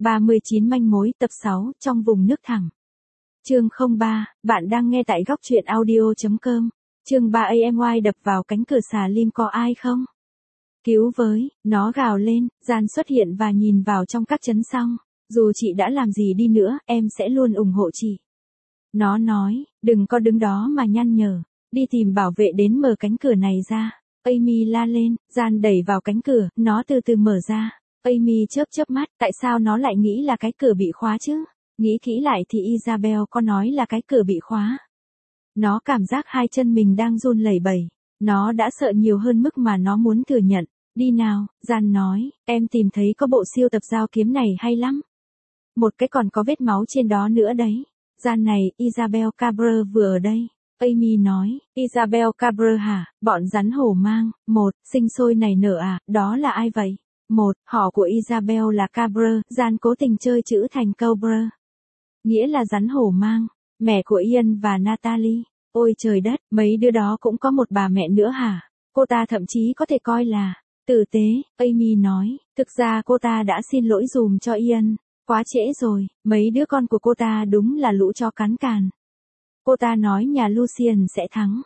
39 manh mối tập 6 trong vùng nước thẳm. Chương 03, bạn đang nghe tại góc truyện audio.com. Chương 3 AMY đập vào cánh cửa xà lim có ai không? Cứu với, nó gào lên, Gian xuất hiện và nhìn vào trong các chấn xong. Dù chị đã làm gì đi nữa, em sẽ luôn ủng hộ chị. Nó nói, đừng có đứng đó mà nhăn nhở, đi tìm bảo vệ đến mở cánh cửa này ra. Amy la lên, Gian đẩy vào cánh cửa, nó từ từ mở ra. Amy chớp mắt, tại sao nó lại nghĩ là cái cửa bị khóa chứ? Nghĩ kỹ lại thì Isabel có nói là cái cửa bị khóa. Nó cảm giác hai chân mình đang run lẩy bẩy. Nó đã sợ nhiều hơn mức mà nó muốn thừa nhận. Đi nào, Gian nói, em tìm thấy có bộ siêu tập dao kiếm này hay lắm. Một cái còn có vết máu trên đó nữa đấy. Gian này, Isabel Cabrera vừa ở đây. Amy nói, Isabel Cabrera hả, bọn rắn hổ mang, sinh sôi nảy nở à, đó là ai vậy? Họ của Isabel là Cabrera, Gian cố tình chơi chữ thành Cobra. Nghĩa là rắn hổ mang, mẹ của Ian và Natalie. Ôi trời đất, mấy đứa đó cũng có một bà mẹ nữa hả? Cô ta thậm chí có thể coi là tử tế, Amy nói, thực ra cô ta đã xin lỗi dùm cho Ian. Quá trễ rồi, mấy đứa con của cô ta đúng là lũ chó cắn càn. Cô ta nói nhà Lucian sẽ thắng.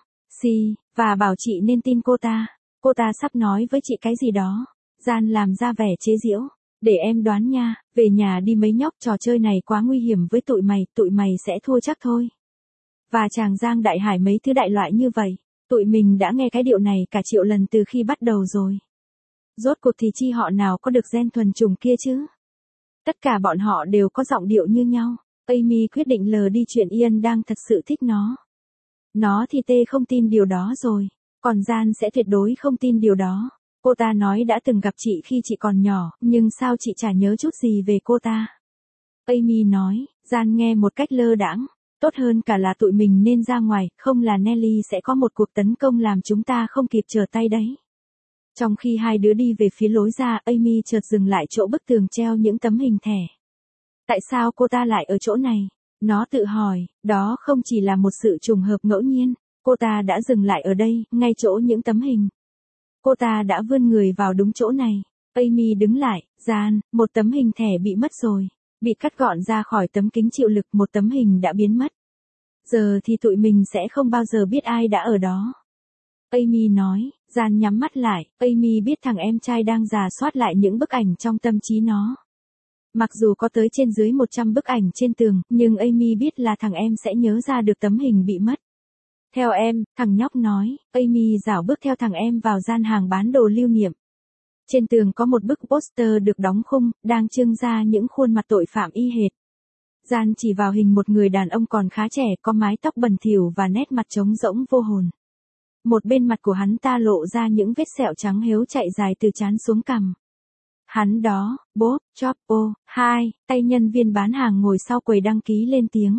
Và bảo chị nên tin cô ta. Cô ta sắp nói với chị cái gì đó. Gian làm ra vẻ chế giễu. Để em đoán nha, về nhà đi mấy nhóc, trò chơi này quá nguy hiểm với tụi mày sẽ thua chắc thôi. Và chàng Giang Đại Hải mấy thứ đại loại như vậy. Tụi mình đã nghe cái điệu này cả triệu lần từ khi bắt đầu rồi. Rốt cuộc thì chi họ nào có được gen thuần chủng kia chứ? Tất cả bọn họ đều có giọng điệu như nhau. Amy quyết định lờ đi chuyện Ian đang thật sự thích nó. Nó thì không tin điều đó rồi. Còn Gian sẽ tuyệt đối không tin điều đó. Cô ta nói đã từng gặp chị khi chị còn nhỏ, nhưng sao chị chả nhớ chút gì về cô ta. Amy nói, Gian nghe một cách lơ đãng. Tốt hơn cả là tụi mình nên ra ngoài, không là Nelly sẽ có một cuộc tấn công làm chúng ta không kịp trở tay đấy. Trong khi hai đứa đi về phía lối ra, Amy chợt dừng lại chỗ bức tường treo những tấm hình thẻ. Tại sao cô ta lại ở chỗ này? Nó tự hỏi, đó không chỉ là một sự trùng hợp ngẫu nhiên. Cô ta đã dừng lại ở đây, ngay chỗ những tấm hình. Cô ta đã vươn người vào đúng chỗ này. Amy đứng lại, Gian, một tấm hình thẻ bị mất rồi. Bị cắt gọn ra khỏi tấm kính chịu lực, một tấm hình đã biến mất. Giờ thì tụi mình sẽ không bao giờ biết ai đã ở đó. Amy nói, Gian nhắm mắt lại, Amy biết thằng em trai đang rà soát lại những bức ảnh trong tâm trí nó. Mặc dù có tới trên dưới 100 bức ảnh trên tường, nhưng Amy biết là thằng em sẽ nhớ ra được tấm hình bị mất. Theo em, thằng nhóc nói, Amy rảo bước theo thằng em vào gian hàng bán đồ lưu niệm. Trên tường có một bức poster được đóng khung, đang trưng ra những khuôn mặt tội phạm y hệt. Gian chỉ vào hình một người đàn ông còn khá trẻ, có mái tóc bẩn thỉu và nét mặt trống rỗng vô hồn. Một bên mặt của hắn ta lộ ra những vết sẹo trắng héo chạy dài từ trán xuống cằm. Hắn đó, Bob Chopo, tay nhân viên bán hàng ngồi sau quầy đăng ký lên tiếng.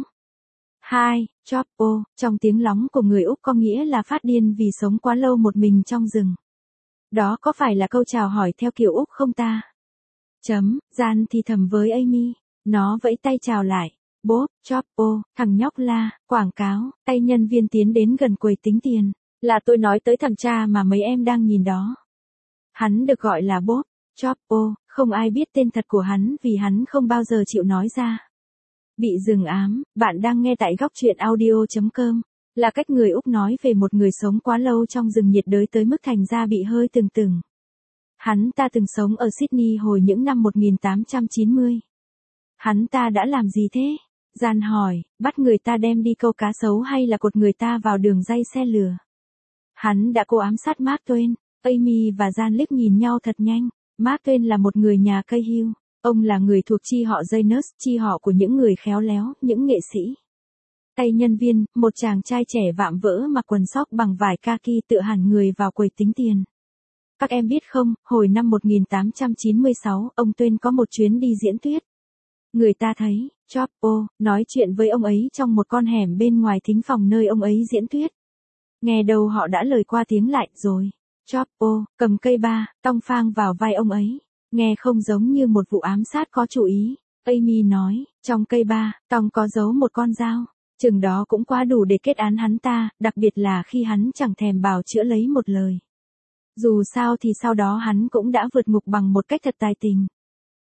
Chopo, trong tiếng lóng của người Úc có nghĩa là phát điên vì sống quá lâu một mình trong rừng. Đó có phải là câu chào hỏi theo kiểu Úc không ta? Gian thì thầm với Amy. Nó vẫy tay chào lại. Bob Chopo, thằng nhóc la, quảng cáo, tay nhân viên tiến đến gần quầy tính tiền. Là tôi nói tới thằng cha mà mấy em đang nhìn đó. Hắn được gọi là Bob Chopo, không ai biết tên thật của hắn vì hắn không bao giờ chịu nói ra. Bị rừng ám, bạn đang nghe tại góc truyện audio.com, là cách người Úc nói về một người sống quá lâu trong rừng nhiệt đới tới mức thành ra bị hơi từng. Hắn ta từng sống ở Sydney hồi những năm 1890. Hắn ta đã làm gì thế? Gian hỏi, bắt người ta đem đi câu cá sấu hay là cột người ta vào đường ray xe lửa? Hắn đã cố ám sát Mark Twain. Amy và Gian liếc nhìn nhau thật nhanh. Mark Twain là một người nhà cây hưu. Ông là người thuộc chi họ Janus, chi họ của những người khéo léo, những nghệ sĩ. Tay nhân viên, một chàng trai trẻ vạm vỡ mặc quần sóc bằng vải kaki tựa hẳn người vào quầy tính tiền. Các em biết không, hồi năm 1896, ông Twain có một chuyến đi diễn thuyết. Người ta thấy, Chopo, nói chuyện với ông ấy trong một con hẻm bên ngoài thính phòng nơi ông ấy diễn thuyết. Nghe đâu họ đã lời qua tiếng lại rồi. Chopo, cầm cây ba, tong phang vào vai ông ấy. Nghe không giống như một vụ ám sát có chủ ý. Amy nói, trong cây ba, tong có giấu một con dao. Chừng đó cũng quá đủ để kết án hắn ta, đặc biệt là khi hắn chẳng thèm bào chữa lấy một lời. Dù sao thì sau đó hắn cũng đã vượt ngục bằng một cách thật tài tình.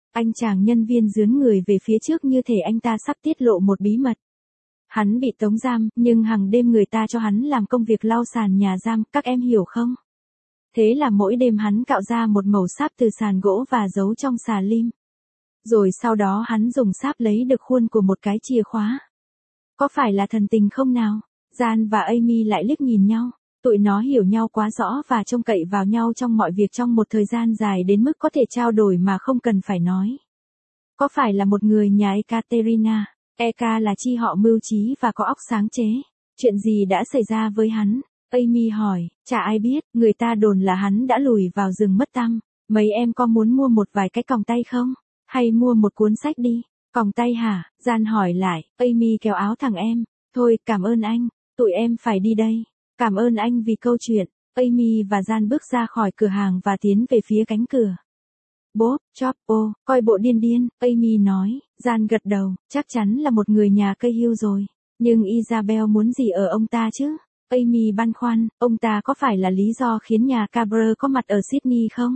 Anh chàng nhân viên dướn người về phía trước như thể anh ta sắp tiết lộ một bí mật. Hắn bị tống giam, nhưng hàng đêm người ta cho hắn làm công việc lau sàn nhà giam, các em hiểu không? Thế là mỗi đêm hắn cạo ra một mẩu sáp từ sàn gỗ và giấu trong xà lim. Rồi sau đó hắn dùng sáp lấy được khuôn của một cái chìa khóa. Có phải là thần tình không nào? Jan và Amy lại liếc nhìn nhau. Tụi nó hiểu nhau quá rõ và trông cậy vào nhau trong mọi việc trong một thời gian dài đến mức có thể trao đổi mà không cần phải nói. Có phải là một người nhà Ekaterina? Eka là chi họ mưu trí và có óc sáng chế. Chuyện gì đã xảy ra với hắn? Amy hỏi, chả ai biết, người ta đồn là hắn đã lùi vào rừng mất tăm. Mấy em có muốn mua một vài cái còng tay không? Hay mua một cuốn sách đi? Còng tay hả? Jan hỏi lại, Amy kéo áo thằng em. Thôi, cảm ơn anh, tụi em phải đi đây. Cảm ơn anh vì câu chuyện. Amy và Jan bước ra khỏi cửa hàng và tiến về phía cánh cửa. Bob, Choppo, coi bộ điên điên, Amy nói. Jan gật đầu, chắc chắn là một người nhà cây hưu rồi. Nhưng Isabel muốn gì ở ông ta chứ? Amy băn khoăn, ông ta có phải là lý do khiến nhà Cabrera có mặt ở Sydney không?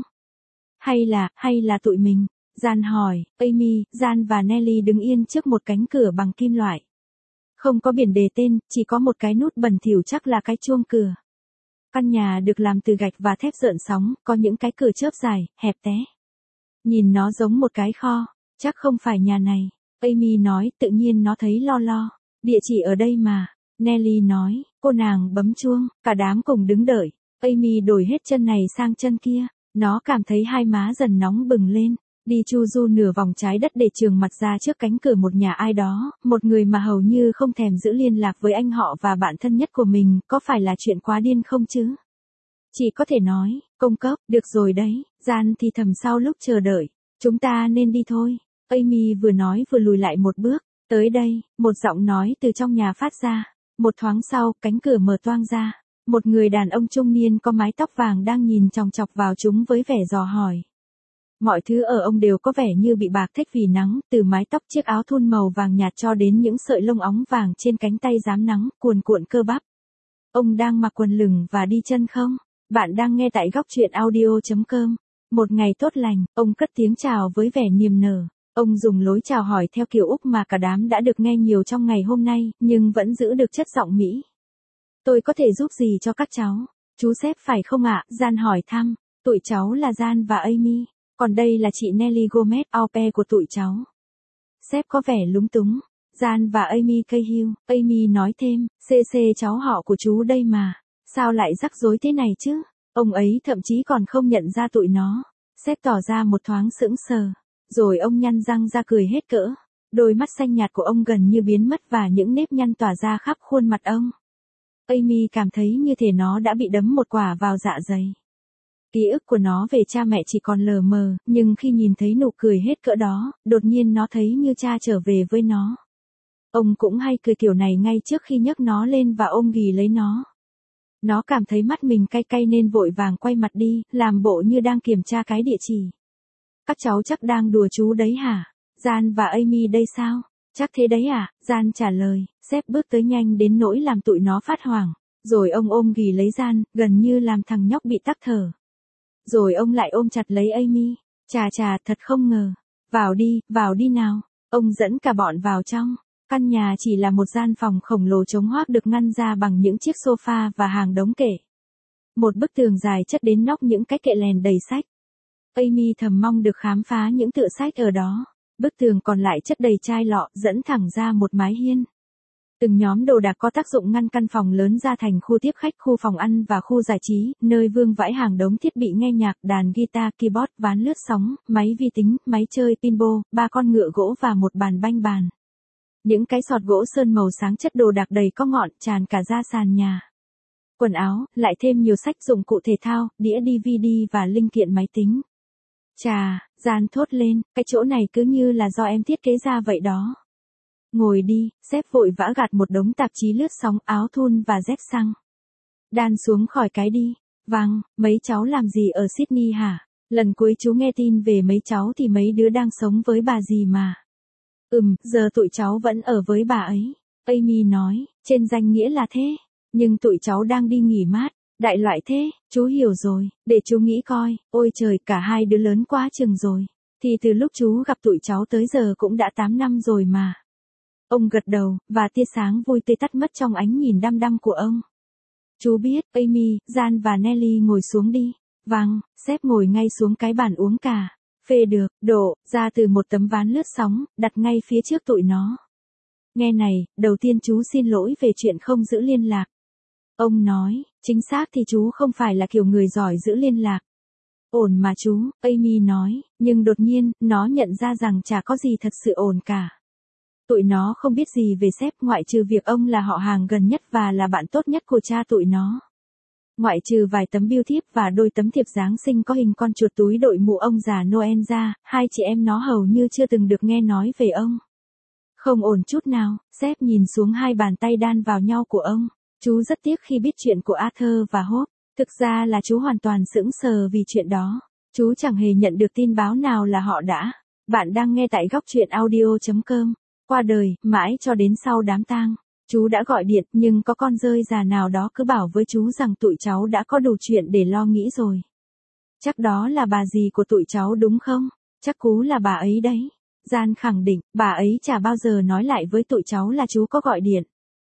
Hay là tụi mình? Jan hỏi, Amy, Jan và Nelly đứng yên trước một cánh cửa bằng kim loại. Không có biển đề tên, chỉ có một cái nút bẩn thỉu chắc là cái chuông cửa. Căn nhà được làm từ gạch và thép rợn sóng, có những cái cửa chớp dài, hẹp té. Nhìn nó giống một cái kho, chắc không phải nhà này. Amy nói, tự nhiên nó thấy lo. Địa chỉ ở đây mà. Nelly nói, cô nàng bấm chuông, cả đám cùng đứng đợi. Amy đổi hết chân này sang chân kia. Nó cảm thấy hai má dần nóng bừng lên. Đi chu du nửa vòng trái đất để trường mặt ra trước cánh cửa một nhà ai đó, một người mà hầu như không thèm giữ liên lạc với anh họ và bạn thân nhất của mình, có phải là chuyện quá điên không chứ? Chỉ có thể nói, công cốc, được rồi đấy, Jan thì thầm sau lúc chờ đợi, chúng ta nên đi thôi. Amy vừa nói vừa lùi lại một bước, tới đây, một giọng nói từ trong nhà phát ra, một thoáng sau, cánh cửa mở toang ra, một người đàn ông trung niên có mái tóc vàng đang nhìn chòng chọc vào chúng với vẻ dò hỏi. Mọi thứ ở ông đều có vẻ như bị bạc thách vì nắng, từ mái tóc chiếc áo thun màu vàng nhạt cho đến những sợi lông óng vàng trên cánh tay rám nắng, cuồn cuộn cơ bắp. Ông đang mặc quần lửng và đi chân không? Bạn đang nghe tại góc truyện audio.com. Một ngày tốt lành, ông cất tiếng chào với vẻ niềm nở. Ông dùng lối chào hỏi theo kiểu Úc mà cả đám đã được nghe nhiều trong ngày hôm nay, nhưng vẫn giữ được chất giọng Mỹ. Tôi có thể giúp gì cho các cháu? Chú sếp phải không ạ? Jan hỏi thăm. Tụi cháu là Jan và Amy. Còn đây là chị Nelly Gomez, au pair của tụi cháu. Sếp có vẻ lúng túng. Jan và Amy Cahill. Amy nói thêm, CC cháu họ của chú đây mà. Sao lại rắc rối thế này chứ? Ông ấy thậm chí còn không nhận ra tụi nó. Sếp tỏ ra một thoáng sững sờ. Rồi ông nhăn răng ra cười hết cỡ. Đôi mắt xanh nhạt của ông gần như biến mất và những nếp nhăn tỏa ra khắp khuôn mặt ông. Amy cảm thấy như thể nó đã bị đấm một quả vào dạ dày. Ký ức của nó về cha mẹ chỉ còn lờ mờ, nhưng khi nhìn thấy nụ cười hết cỡ đó, đột nhiên nó thấy như cha trở về với nó. Ông cũng hay cười kiểu này ngay trước khi nhấc nó lên và ôm ghì lấy nó. Nó cảm thấy mắt mình cay cay nên vội vàng quay mặt đi, làm bộ như đang kiểm tra cái địa chỉ. Các cháu chắc đang đùa chú đấy hả? Jan và Amy đây sao? Chắc thế đấy à? Jan trả lời, sếp bước tới nhanh đến nỗi làm tụi nó phát hoảng. Rồi ông ôm ghì lấy Jan, gần như làm thằng nhóc bị tắc thở. Rồi ông lại ôm chặt lấy Amy. Chà, thật không ngờ. Vào đi nào. Ông dẫn cả bọn vào trong. Căn nhà chỉ là một gian phòng khổng lồ trống hoác được ngăn ra bằng những chiếc sofa và hàng đống kệ. Một bức tường dài chất đến nóc những cái kệ lèn đầy sách. Amy thầm mong được khám phá những tựa sách ở đó. Bức tường còn lại chất đầy chai lọ, dẫn thẳng ra một mái hiên. Từng nhóm đồ đạc có tác dụng ngăn căn phòng lớn ra thành khu tiếp khách, khu phòng ăn và khu giải trí, nơi vương vãi hàng đống thiết bị nghe nhạc, đàn guitar, keyboard, ván lướt sóng, máy vi tính, máy chơi pinball, 3 con ngựa gỗ và một bàn banh bàn. Những cái sọt gỗ sơn màu sáng chất đồ đạc đầy có ngọn tràn cả ra sàn nhà. Quần áo, lại thêm nhiều sách dụng cụ thể thao, đĩa DVD và linh kiện máy tính. Chà, Jan thốt lên, cái chỗ này cứ như là do em thiết kế ra vậy đó. Ngồi đi, sếp vội vã gạt một đống tạp chí lướt sóng, áo thun và dép xăng. Đan xuống khỏi cái đi. Vâng, mấy cháu làm gì ở Sydney hả? Lần cuối chú nghe tin về mấy cháu thì mấy đứa đang sống với bà gì mà. Giờ tụi cháu vẫn ở với bà ấy. Amy nói, trên danh nghĩa là thế. Nhưng tụi cháu đang đi nghỉ mát. Đại loại thế, chú hiểu rồi, để chú nghĩ coi, ôi trời, cả hai đứa lớn quá chừng rồi. Thì từ lúc chú gặp tụi cháu tới giờ cũng đã 8 năm rồi mà. Ông gật đầu, và tia sáng vui tươi tắt mất trong ánh nhìn đăm đăm của ông. Chú biết, Amy, Jan và Nelly ngồi xuống đi. Vâng, sếp ngồi ngay xuống cái bàn uống cà phê được, đổ ra từ một tấm ván lướt sóng, đặt ngay phía trước tụi nó. Nghe này, đầu tiên chú xin lỗi về chuyện không giữ liên lạc. Ông nói, chính xác thì chú không phải là kiểu người giỏi giữ liên lạc. Ổn mà chú, Amy nói, nhưng đột nhiên, nó nhận ra rằng chả có gì thật sự ổn cả. Tụi nó không biết gì về sếp ngoại trừ việc ông là họ hàng gần nhất và là bạn tốt nhất của cha tụi nó. Ngoại trừ vài tấm bưu thiếp và đôi tấm thiệp Giáng sinh có hình con chuột túi đội mũ ông già Noel ra, hai chị em nó hầu như chưa từng được nghe nói về ông. Không ổn chút nào, sếp nhìn xuống hai bàn tay đan vào nhau của ông. Chú rất tiếc khi biết chuyện của Arthur và Hope. Thực ra là chú hoàn toàn sững sờ vì chuyện đó. Chú chẳng hề nhận được tin báo nào là họ đã. Bạn đang nghe tại góc truyện audio.com. Qua đời, mãi cho đến sau đám tang. Chú đã gọi điện nhưng có con dơi già nào đó cứ bảo với chú rằng tụi cháu đã có đủ chuyện để lo nghĩ rồi. Chắc đó là bà dì của tụi cháu đúng không? Chắc cú là bà ấy đấy. Jan khẳng định, bà ấy chả bao giờ nói lại với tụi cháu là chú có gọi điện.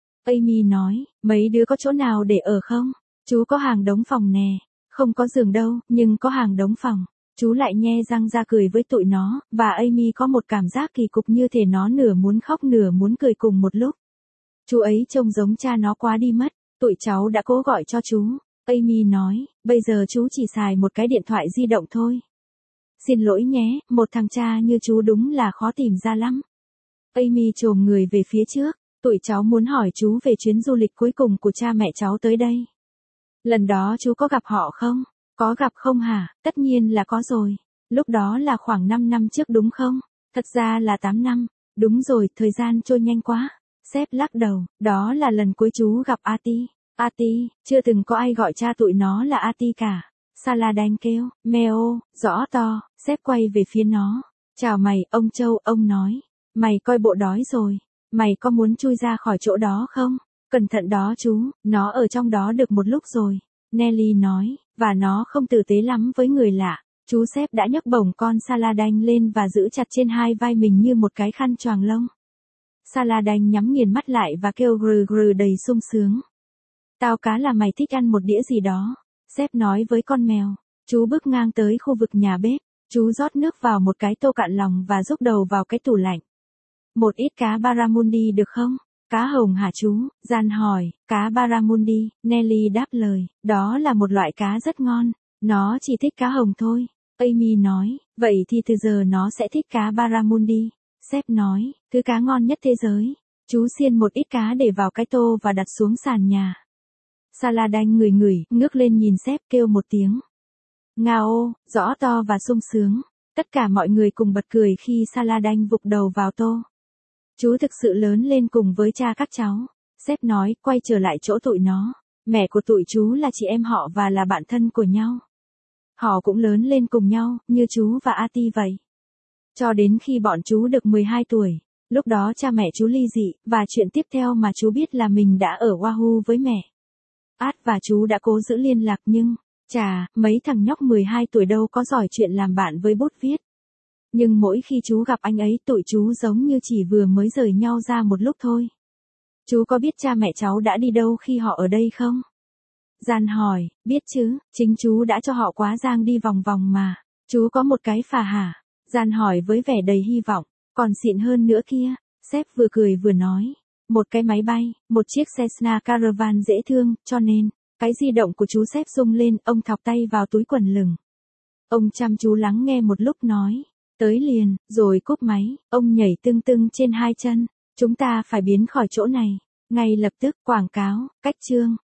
Amy nói, mấy đứa có chỗ nào để ở không? Chú có hàng đống phòng nè. Không có giường đâu, nhưng có hàng đống phòng. Chú lại nhe răng ra cười với tụi nó, và Amy có một cảm giác kỳ cục như thể nó nửa muốn khóc nửa muốn cười cùng một lúc. Chú ấy trông giống cha nó quá đi mất, tụi cháu đã cố gọi cho chú. Amy nói, bây giờ chú chỉ xài một cái điện thoại di động thôi. Xin lỗi nhé, một thằng cha như chú đúng là khó tìm ra lắm. Amy chồm người về phía trước, tụi cháu muốn hỏi chú về chuyến du lịch cuối cùng của cha mẹ cháu tới đây. Lần đó chú có gặp họ không? Có gặp không hả? Tất nhiên là có rồi. Lúc đó là khoảng 5 năm trước đúng không? Thật ra là 8 năm. Đúng rồi, thời gian trôi nhanh quá. Sếp lắc đầu, đó là lần cuối chú gặp Artie. Artie, chưa từng có ai gọi cha tụi nó là Artie cả. Saladin kêu, meo, rõ to, sếp quay về phía nó. Chào mày, ông Châu, ông nói. Mày coi bộ đói rồi. Mày có muốn chui ra khỏi chỗ đó không? Cẩn thận đó chú, nó ở trong đó được một lúc rồi. Nelly nói, và nó không tử tế lắm với người lạ. Chú sếp đã nhấc bổng con Saladin lên và giữ chặt trên hai vai mình như một cái khăn choàng lông. Saladin nhắm nghiền mắt lại và kêu grừ grừ đầy sung sướng. Tao cá là mày thích ăn một đĩa gì đó. Sếp nói với con mèo. Chú bước ngang tới khu vực nhà bếp. Chú rót nước vào một cái tô cạn lòng và rúc đầu vào cái tủ lạnh. Một ít cá barramundi được không? Cá hồng hả chú? Jan hỏi, cá barramundi, Nelly đáp lời, đó là một loại cá rất ngon, nó chỉ thích cá hồng thôi. Amy nói, vậy thì từ giờ nó sẽ thích cá barramundi. Sếp nói, thứ cá ngon nhất thế giới. Chú xiên một ít cá để vào cái tô và đặt xuống sàn nhà. Saladin ngửi ngửi, ngước lên nhìn sếp kêu một tiếng. Ngao, rõ to và sung sướng. Tất cả mọi người cùng bật cười khi Saladin vụt đầu vào tô. Chú thực sự lớn lên cùng với cha các cháu. Sếp nói, quay trở lại chỗ tụi nó. Mẹ của tụi chú là chị em họ và là bạn thân của nhau. Họ cũng lớn lên cùng nhau, như chú và Artie vậy. Cho đến khi bọn chú được 12 tuổi. Lúc đó cha mẹ chú ly dị, và chuyện tiếp theo mà chú biết là mình đã ở Oahu với mẹ. Art và chú đã cố giữ liên lạc nhưng, chà, mấy thằng nhóc 12 tuổi đâu có giỏi chuyện làm bạn với bút viết. Nhưng mỗi khi chú gặp anh ấy tụi chú giống như chỉ vừa mới rời nhau ra một lúc thôi. Chú có biết cha mẹ cháu đã đi đâu khi họ ở đây không? Jan hỏi, biết chứ, chính chú đã cho họ quá giang đi vòng vòng mà. Chú có một cái phà hả? Jan hỏi với vẻ đầy hy vọng, còn xịn hơn nữa kia. Sếp vừa cười vừa nói, một cái máy bay, một chiếc Cessna Caravan dễ thương, cho nên, cái di động của chú sếp rung lên, ông thọc tay vào túi quần lửng. Ông chăm chú lắng nghe một lúc nói. Tới liền, rồi cúp máy, ông nhảy tưng tưng trên hai chân. Chúng ta phải biến khỏi chỗ này. Ngay lập tức, quảng cáo, cách chương.